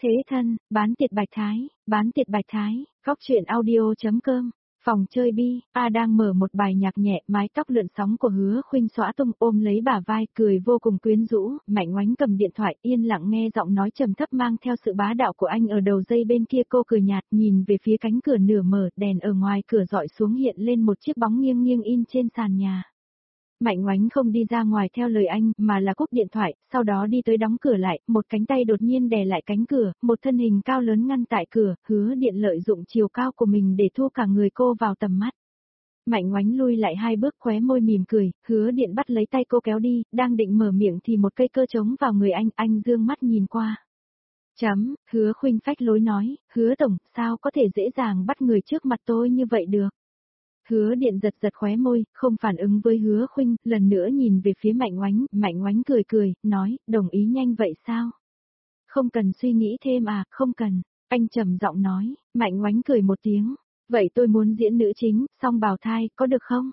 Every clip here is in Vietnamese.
Thế thân, bán tiệt bạch thái, góc chuyện audio.com. Phòng chơi bi, A đang mở một bài nhạc nhẹ, mái tóc lượn sóng của Hứa Khuynh xõa tung ôm lấy bả vai, cười vô cùng quyến rũ. Mạnh Oánh cầm điện thoại, yên lặng nghe giọng nói trầm thấp mang theo sự bá đạo của anh ở đầu dây bên kia. Cô cười nhạt, nhìn về phía cánh cửa nửa mở, đèn ở ngoài cửa dọi xuống hiện lên một chiếc bóng nghiêng nghiêng in trên sàn nhà. Mạnh Oánh không đi ra ngoài theo lời anh, mà là cúp điện thoại, sau đó đi tới đóng cửa lại, một cánh tay đột nhiên đè lại cánh cửa, một thân hình cao lớn ngăn tại cửa, Hứa Điện lợi dụng chiều cao của mình để thu cả người cô vào tầm mắt. Mạnh Oánh lui lại 2 bước, khóe môi mỉm cười, Hứa Điện bắt lấy tay cô kéo đi, đang định mở miệng thì một cây cơ trống vào người anh dương mắt nhìn qua. Hứa Khuynh phách lối nói, Hứa tổng, sao có thể dễ dàng bắt người trước mặt tôi như vậy được? Hứa Điện giật khóe môi, không phản ứng với Hứa Khuynh, lần nữa nhìn về phía Mạnh Oánh cười, nói, đồng ý nhanh vậy sao? Không cần suy nghĩ thêm à, không cần, anh trầm giọng nói. Mạnh Oánh cười một tiếng, vậy tôi muốn diễn nữ chính, song bào thai, có được không?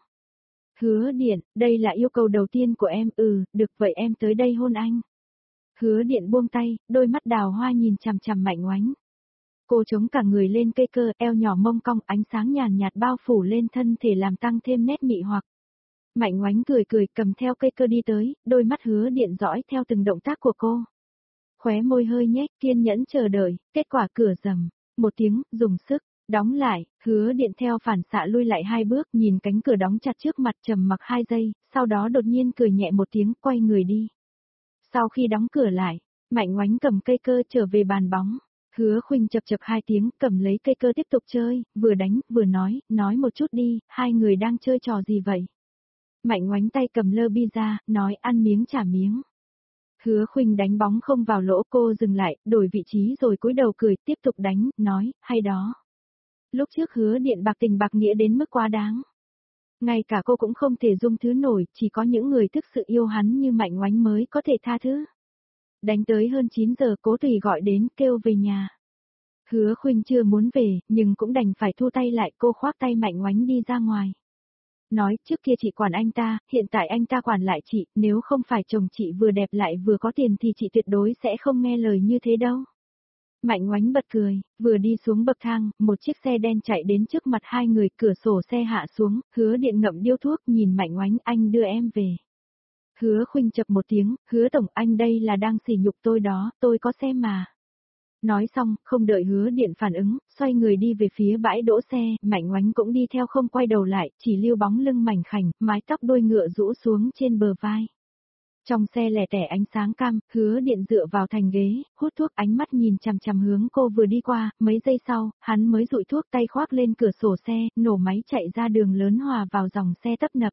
Hứa Điện, đây là yêu cầu đầu tiên của em, được vậy em tới đây hôn anh. Hứa Điện buông tay, đôi mắt đào hoa nhìn chằm chằm Mạnh Oánh. Cô chống cả người lên cây cơ, eo nhỏ mông cong, ánh sáng nhàn nhạt bao phủ lên thân thể làm tăng thêm nét mị hoặc. Mạnh Oánh cười cầm theo cây cơ đi tới, đôi mắt Hứa Điện dõi theo từng động tác của cô. Khóe môi hơi nhếch, kiên nhẫn chờ đợi, kết quả cửa rầm, một tiếng, dùng sức, đóng lại, Hứa Điện theo phản xạ lui lại 2 bước, nhìn cánh cửa đóng chặt trước mặt, trầm mặc 2 giây, sau đó đột nhiên cười nhẹ một tiếng, quay người đi. Sau khi đóng cửa lại, Mạnh Oánh cầm cây cơ trở về bàn bóng. Hứa Khuynh chập 2 tiếng, cầm lấy cây cơ tiếp tục chơi, vừa đánh, vừa nói một chút đi, hai người đang chơi trò gì vậy? Mạnh Oánh tay cầm lơ bi ra, nói ăn miếng trả miếng. Hứa Khuynh đánh bóng không vào lỗ, cô dừng lại, đổi vị trí rồi cúi đầu cười, tiếp tục đánh, nói, hay đó. Lúc trước Hứa Điện bạc tình bạc nghĩa đến mức quá đáng. Ngay cả cô cũng không thể dung thứ nổi, chỉ có những người thực sự yêu hắn như Mạnh Oánh mới có thể tha thứ. Đánh tới hơn 9 giờ, Cố Tùy gọi đến, kêu về nhà. Hứa Khuynh chưa muốn về, nhưng cũng đành phải thu tay lại, cô khoác tay Mạnh Oánh đi ra ngoài. Nói, trước kia chị quản anh ta, hiện tại anh ta quản lại chị, nếu không phải chồng chị vừa đẹp lại vừa có tiền thì chị tuyệt đối sẽ không nghe lời như thế đâu. Mạnh Oánh bật cười, vừa đi xuống bậc thang, một chiếc xe đen chạy đến trước mặt hai người, cửa sổ xe hạ xuống, Hứa Điện ngậm điếu thuốc, nhìn Mạnh Oánh, anh đưa em về. Hứa Khuynh chập một tiếng, Hứa tổng, anh đây là đang sỉ nhục tôi đó, tôi có xem mà. Nói xong, không đợi Hứa Điện phản ứng, xoay người đi về phía bãi đỗ xe, Mạnh Oánh cũng đi theo không quay đầu lại, chỉ lưu bóng lưng mảnh khảnh, mái tóc đuôi ngựa rũ xuống trên bờ vai. Trong xe lẻ tẻ ánh sáng cam, Hứa Điện dựa vào thành ghế, hút thuốc, ánh mắt nhìn chằm chằm hướng cô vừa đi qua, mấy giây sau, hắn mới dụi thuốc, tay khoác lên cửa sổ xe, nổ máy chạy ra đường lớn hòa vào dòng xe tấp nập.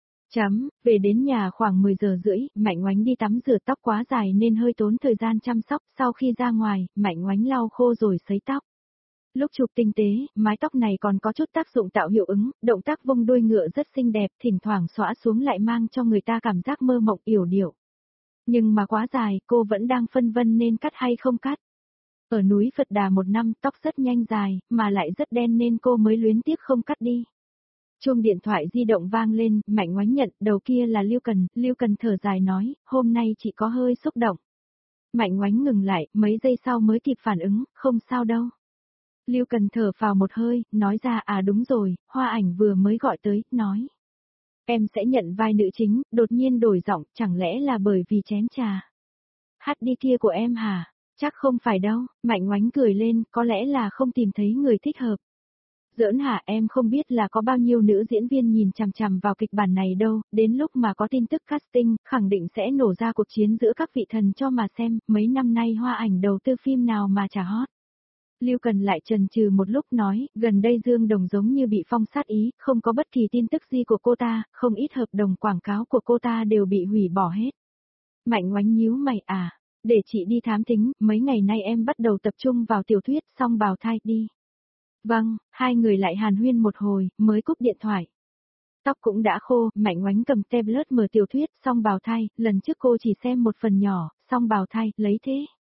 Về đến nhà khoảng 10 giờ rưỡi, Mạnh Oánh đi tắm rửa, tóc quá dài nên hơi tốn thời gian chăm sóc, sau khi ra ngoài, Mạnh Oánh lau khô rồi sấy tóc. Lúc chụp tinh tế, mái tóc này còn có chút tác dụng tạo hiệu ứng, động tác vung đuôi ngựa rất xinh đẹp, thỉnh thoảng xõa xuống lại mang cho người ta cảm giác mơ mộng yểu điệu. Nhưng mà quá dài, cô vẫn đang phân vân nên cắt hay không cắt. Ở núi Phật Đà 1 năm, tóc rất nhanh dài, mà lại rất đen nên cô mới luyến tiếc không cắt đi. Chuông điện thoại di động vang lên, Mạnh Oánh nhận, đầu kia là Lưu Cần thở dài nói, hôm nay chị có hơi xúc động. Mạnh Oánh ngừng lại, mấy giây sau mới kịp phản ứng, không sao đâu. Lưu Cần thở phào một hơi, nói ra, đúng rồi, Hoa Ảnh vừa mới gọi tới, nói. Em sẽ nhận vai nữ chính, đột nhiên đổi giọng, chẳng lẽ là bởi vì chén trà. Hát đi kia của em hả? Chắc không phải đâu, Mạnh Oánh cười lên, có lẽ là không tìm thấy người thích hợp. Giỡn hả, em không biết là có bao nhiêu nữ diễn viên nhìn chằm chằm vào kịch bản này đâu, đến lúc mà có tin tức casting, khẳng định sẽ nổ ra cuộc chiến giữa các vị thần cho mà xem, mấy năm nay Hoa Ảnh đầu tư phim nào mà chả hot. Lưu Cần lại chần chừ một lúc nói, gần đây Dương Đồng giống như bị phong sát ý, không có bất kỳ tin tức gì của cô ta, không ít hợp đồng quảng cáo của cô ta đều bị hủy bỏ hết. Mạnh Oánh nhíu mày, để chị đi thám thính, mấy ngày nay em bắt đầu tập trung vào tiểu thuyết, xong bào thai đi. Vâng, hai người lại hàn huyên một hồi, mới cúp điện thoại. Tóc cũng đã khô, Mạnh Oánh cầm tablet mở tiểu thuyết, xong bào thai, lần trước cô chỉ xem một phần nhỏ, xong bào thai, lấy thế.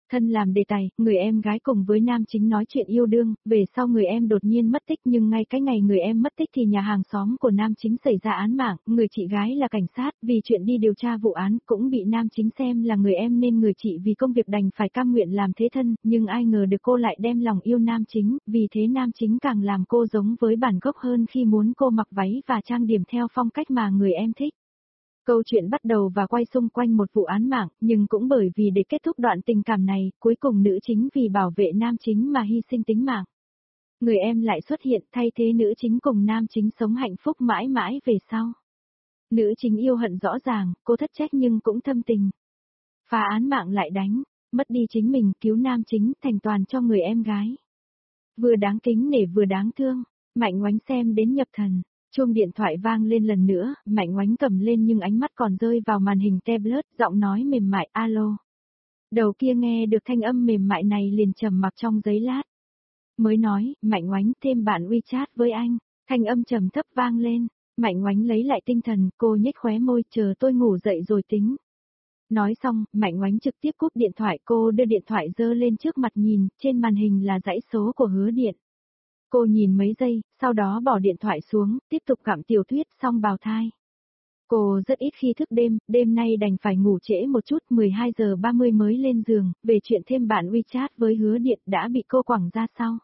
Thân làm đề tài, người em gái cùng với nam chính nói chuyện yêu đương, về sau người em đột nhiên mất tích nhưng ngay cái ngày người em mất tích thì nhà hàng xóm của nam chính xảy ra án mạng, người chị gái là cảnh sát, vì chuyện đi điều tra vụ án cũng bị nam chính xem là người em nên người chị vì công việc đành phải cam nguyện làm thế thân, nhưng ai ngờ được cô lại đem lòng yêu nam chính, vì thế nam chính càng làm cô giống với bản gốc hơn khi muốn cô mặc váy và trang điểm theo phong cách mà người em thích. Câu chuyện bắt đầu và quay xung quanh một vụ án mạng, nhưng cũng bởi vì để kết thúc đoạn tình cảm này, cuối cùng nữ chính vì bảo vệ nam chính mà hy sinh tính mạng. Người em lại xuất hiện thay thế nữ chính cùng nam chính sống hạnh phúc mãi mãi về sau. Nữ chính yêu hận rõ ràng, cô thất trách nhưng cũng thâm tình. Phá án mạng lại đánh, mất đi chính mình cứu nam chính thành toàn cho người em gái. Vừa đáng kính nể vừa đáng thương, Mạnh Oánh xem đến nhập thần. Chuông điện thoại vang lên lần nữa, Mạnh Oánh cầm lên nhưng ánh mắt còn rơi vào màn hình tablet, giọng nói mềm mại, alo. Đầu kia nghe được thanh âm mềm mại này liền trầm mặc trong giây lát. Mới nói, Mạnh Oánh thêm bạn WeChat với anh, thanh âm trầm thấp vang lên. Mạnh Oánh lấy lại tinh thần, cô nhếch khóe môi, chờ tôi ngủ dậy rồi tính. Nói xong, Mạnh Oánh trực tiếp cúp điện thoại, cô đưa điện thoại giơ lên trước mặt nhìn, trên màn hình là dãy số của Hứa Điện. Cô nhìn mấy giây, sau đó bỏ điện thoại xuống, tiếp tục gặm tiểu thuyết xong bào thai. Cô rất ít khi thức đêm, đêm nay đành phải ngủ trễ một chút, 12 giờ 30 mới lên giường, về chuyện thêm bạn WeChat với Hứa Điện đã bị cô quẳng ra sau.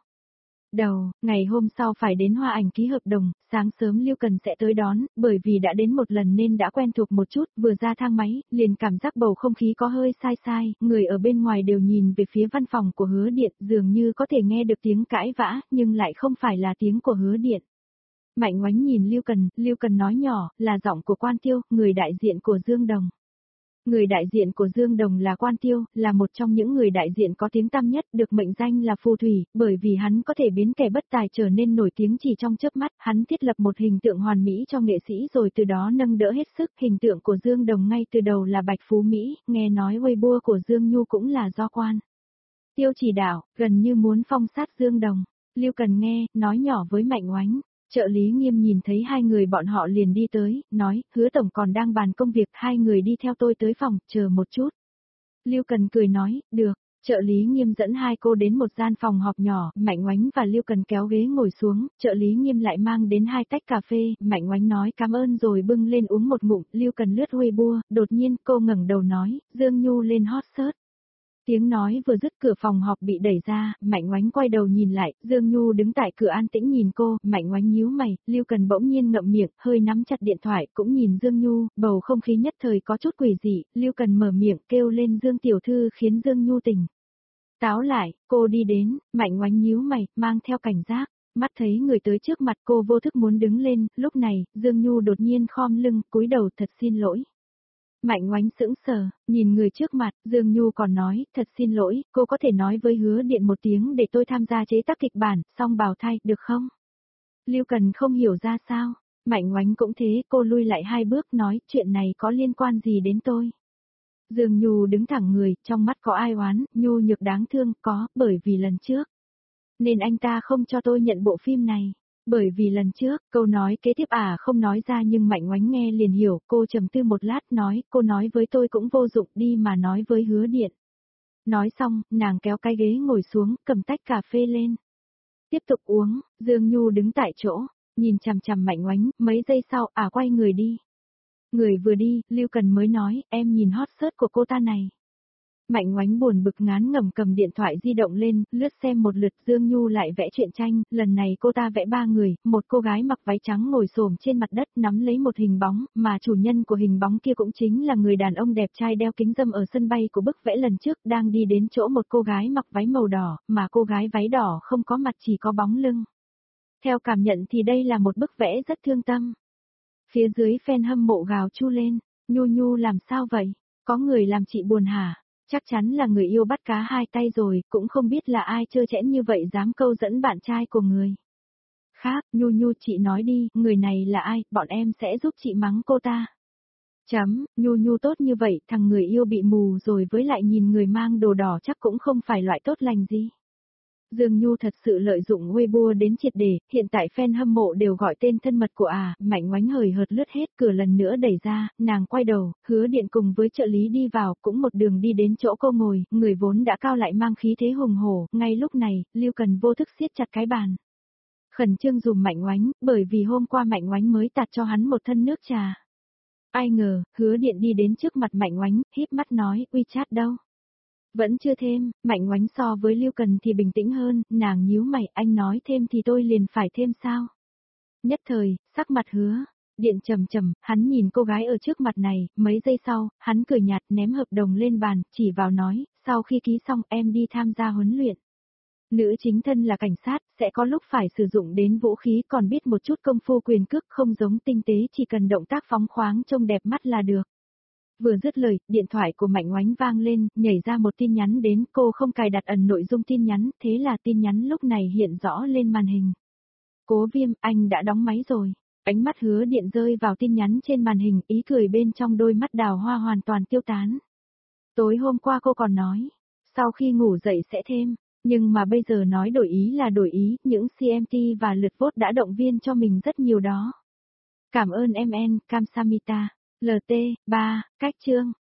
Ngày hôm sau phải đến Hoa Ảnh ký hợp đồng, sáng sớm Lưu Cần sẽ tới đón, bởi vì đã đến một lần nên đã quen thuộc một chút, vừa ra thang máy, liền cảm giác bầu không khí có hơi sai, người ở bên ngoài đều nhìn về phía văn phòng của Hứa Điện, dường như có thể nghe được tiếng cãi vã, nhưng lại không phải là tiếng của Hứa Điện. Mạnh Oánh nhìn Lưu Cần nói nhỏ, là giọng của Quan Tiêu, người đại diện của Dương Đồng. Người đại diện của Dương Đồng là Quan Tiêu, là một trong những người đại diện có tiếng tăm nhất, được mệnh danh là phù thủy, bởi vì hắn có thể biến kẻ bất tài trở nên nổi tiếng chỉ trong chớp mắt, hắn thiết lập một hình tượng hoàn mỹ cho nghệ sĩ rồi từ đó nâng đỡ hết sức, hình tượng của Dương Đồng ngay từ đầu là Bạch Phú Mỹ, nghe nói Weibo của Dương Nhu cũng là do Quan Tiêu chỉ đạo, gần như muốn phong sát Dương Đồng. Lưu Cần nghe, nói nhỏ với Mạnh Oánh. Trợ lý Nghiêm nhìn thấy hai người bọn họ liền đi tới, nói, Hứa tổng còn đang bàn công việc, hai người đi theo tôi tới phòng, chờ một chút. Lưu Cần cười nói, được. Trợ lý Nghiêm dẫn hai cô đến một gian phòng họp nhỏ, Mạnh Oánh và Lưu Cần kéo ghế ngồi xuống, trợ lý Nghiêm lại mang đến hai tách cà phê, Mạnh Oánh nói cảm ơn rồi bưng lên uống một ngụm, Lưu Cần lướt Weibo, đột nhiên cô ngẩng đầu nói, Dương Nhu lên hot search. Tiếng nói vừa dứt cửa phòng họp bị đẩy ra, Mạnh Oánh quay đầu nhìn lại, Dương Nhu đứng tại cửa an tĩnh nhìn cô, Mạnh Oánh nhíu mày, Lưu Cần bỗng nhiên ngậm miệng, hơi nắm chặt điện thoại, cũng nhìn Dương Nhu, bầu không khí nhất thời có chút quỷ dị, Lưu Cần mở miệng kêu lên Dương tiểu thư khiến Dương Nhu tỉnh. Táo lại, cô đi đến, Mạnh Oánh nhíu mày, mang theo cảnh giác, mắt thấy người tới trước mặt cô vô thức muốn đứng lên, lúc này, Dương Nhu đột nhiên khom lưng, cúi đầu thật xin lỗi. Mạnh Oánh sững sờ, nhìn người trước mặt, Dương Nhu còn nói, thật xin lỗi, cô có thể nói với Hứa Điện một tiếng để tôi tham gia chế tác kịch bản, xong bào thai, được không? Lưu Cần không hiểu ra sao, Mạnh Oánh cũng thế, cô lui lại hai bước nói, chuyện này có liên quan gì đến tôi? Dương Nhu đứng thẳng người, trong mắt có ai oán, Nhu nhược đáng thương, có, bởi vì lần trước. Nên anh ta không cho tôi nhận bộ phim này. Bởi vì lần trước, câu nói kế tiếp không nói ra nhưng Mạnh Oánh nghe liền hiểu, cô trầm tư một lát nói, cô nói với tôi cũng vô dụng đi mà nói với Hứa Điện. Nói xong, nàng kéo cái ghế ngồi xuống, cầm tách cà phê lên. Tiếp tục uống, Dương Nhu đứng tại chỗ, nhìn chằm chằm Mạnh Oánh, mấy giây sau, quay người đi. Người vừa đi, Lưu Cần mới nói, em nhìn hot search của cô ta này. Mạnh Oánh buồn bực ngán ngẩm cầm điện thoại di động lên, lướt xem một lượt Dương Nhu lại vẽ truyện tranh, lần này cô ta vẽ ba người, một cô gái mặc váy trắng ngồi xổm trên mặt đất nắm lấy một hình bóng, mà chủ nhân của hình bóng kia cũng chính là người đàn ông đẹp trai đeo kính râm ở sân bay của bức vẽ lần trước đang đi đến chỗ một cô gái mặc váy màu đỏ, mà cô gái váy đỏ không có mặt chỉ có bóng lưng. Theo cảm nhận thì đây là một bức vẽ rất thương tâm. Phía dưới fan hâm mộ gào chu lên, Nhu Nhu làm sao vậy? Có người làm chị buồn hả? Chắc chắn là người yêu bắt cá hai tay rồi, cũng không biết là ai trơ trẽn như vậy dám câu dẫn bạn trai của người khác. Nhu Nhu chị nói đi, người này là ai, bọn em sẽ giúp chị mắng cô ta. Nhu Nhu tốt như vậy, thằng người yêu bị mù rồi với lại nhìn người mang đồ đỏ chắc cũng không phải loại tốt lành gì. Dương Nhu thật sự lợi dụng Weibo đến triệt để, hiện tại fan hâm mộ đều gọi tên thân mật của Mạnh Ngoánh hời hợt lướt hết cửa lần nữa đẩy ra, nàng quay đầu, Hứa Điện cùng với trợ lý đi vào, cũng một đường đi đến chỗ cô ngồi, người vốn đã cao lại mang khí thế hùng hổ, ngay lúc này, Lưu Cần vô thức siết chặt cái bàn. Khẩn trương dùm Mạnh Ngoánh, bởi vì hôm qua Mạnh Ngoánh mới tạt cho hắn một thân nước trà. Ai ngờ, Hứa Điện đi đến trước mặt Mạnh Ngoánh, híp mắt nói, WeChat đâu? Vẫn chưa thêm, Mạnh Ngoánh so với Lưu Cần thì bình tĩnh hơn, nàng nhíu mày, anh nói thêm thì tôi liền phải thêm sao? Nhất thời, sắc mặt Hứa Điện trầm trầm, hắn nhìn cô gái ở trước mặt này, mấy giây sau, hắn cười nhạt ném hợp đồng lên bàn, chỉ vào nói, sau khi ký xong em đi tham gia huấn luyện. Nữ chính thân là cảnh sát, sẽ có lúc phải sử dụng đến vũ khí còn biết một chút công phu quyền cước không giống tinh tế chỉ cần động tác phóng khoáng trông đẹp mắt là được. Vừa dứt lời, điện thoại của Mạnh Ngoánh vang lên, nhảy ra một tin nhắn đến, cô không cài đặt ẩn nội dung tin nhắn, thế là tin nhắn lúc này hiện rõ lên màn hình. Cố Viêm, anh đã đóng máy rồi. Ánh mắt Hứa Điện rơi vào tin nhắn trên màn hình, ý cười bên trong đôi mắt đào hoa hoàn toàn tiêu tán. Tối hôm qua cô còn nói, sau khi ngủ dậy sẽ thêm, nhưng mà bây giờ nói đổi ý là đổi ý, những CMT và lượt vote đã động viên cho mình rất nhiều đó. Cảm ơn MN, Kamsamita. LT, 3, cách chương.